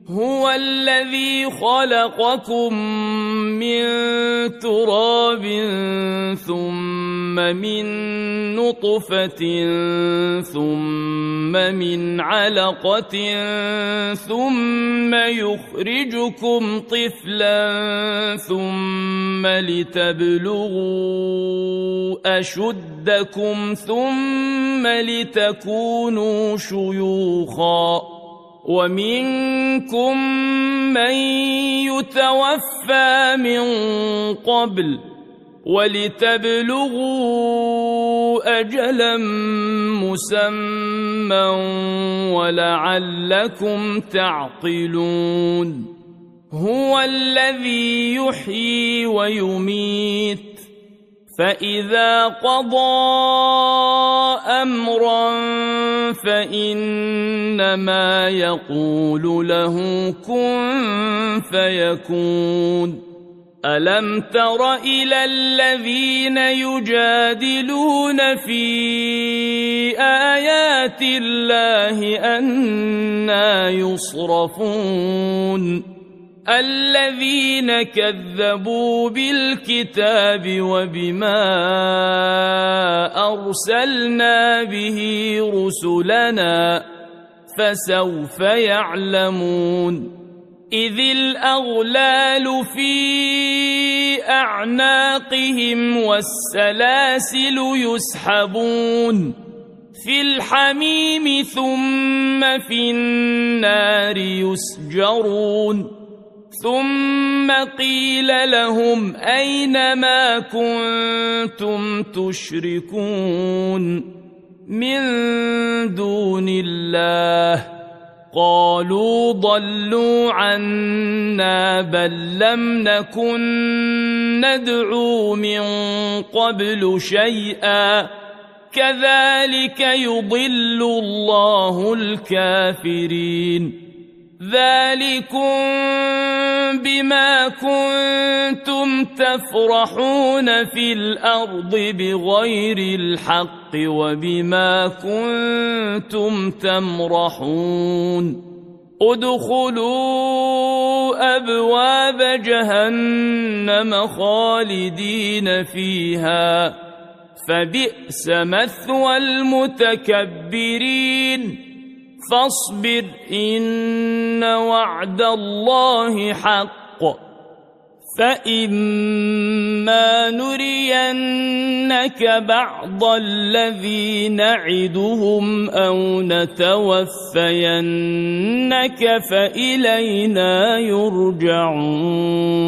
هو الذي خلقكم من تراب ثم من نطفة ثم من علقة ثم يخرجكم طفلا ثم لتبلغوا أشدكم ثم لتكونوا شيوخا ومنكم من يتوفى من قبل ولتبلغوا أجلا مسمى ولعلكم تعقلون هو الذي يحيي ويميت فإذا قضى أمرا فإنما يقول له كن فيكون ألم تر إلى الذين يجادلون في آيات الله أنى يصرفون الذين كذبوا بالكتاب وبما أرسلنا به رسلنا فسوف يعلمون إذ الأغلال في أعناقهم والسلاسل يسحبون في الحميم ثم في النار يسجرون ثم قيل لهم أين ما كنتم تشركون من دون الله قالوا ضلوا عنا بل لم نكن ندعو من قبل شيئا كذلك يضل الله الكافرين ذلكم بما كنتم تفرحون في الأرض بغير الحق وبما كنتم تمرحون ادخلوا أبواب جهنم خالدين فيها فبئس مثوى المتكبرين فاصبر إن وعد الله حق فإما نرينك بعض الذي نعدهم أو نتوفينك فإلينا يرجعون